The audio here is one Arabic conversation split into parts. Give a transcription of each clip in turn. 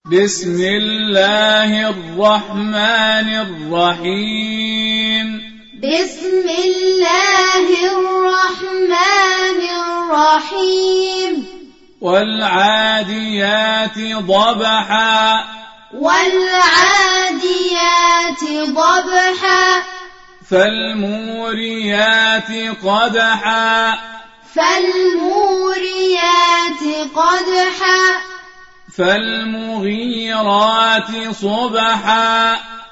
بسم الله الرحمن الرحيم بسم الله الرحمن الرحيم والعاديات ضبحا والعاديات ضبحا فالموريات قدحا فالموريات قدحا فالمغيرات صبحا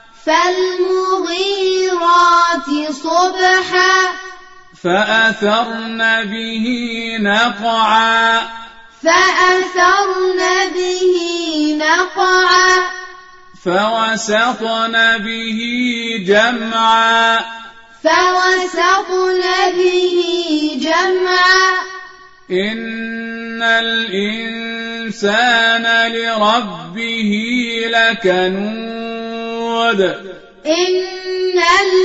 فالمغيرات صبحا فأثرن به نقعا فأثرن به نقعا فوسطن به جمعا فوسطن به جمعا إن الإنسان لربه لكنود إن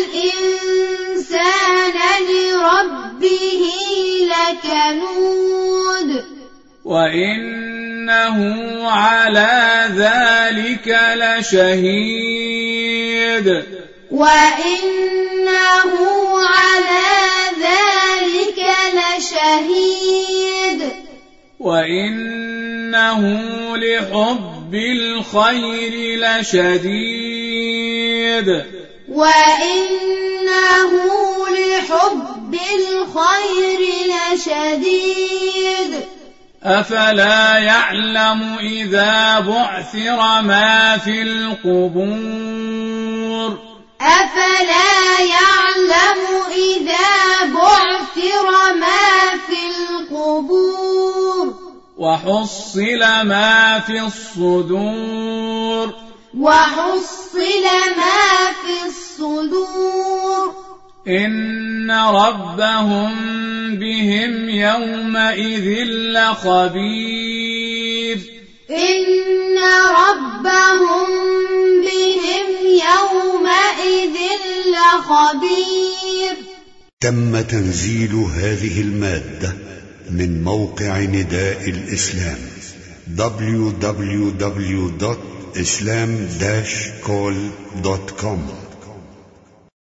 الإنسان لربه لكنود وإنه على ذلك لشهيد وإنه على ذلك لشهيد وإنه لحب الخير لشديد وإنه لحب الخير لشديد أفلا يعلم إذا بعثر ما في القبور أفلا يعلم إذا بعثر ما في القبور وحصل ما في الصدور وحصل ما في الصدور إن ربهم بهم يومئذ لخبير إن ربهم بهم يومئذ لخبير. تم تنزيل هذه المادة من موقع نداء الإسلام www.islam-call.com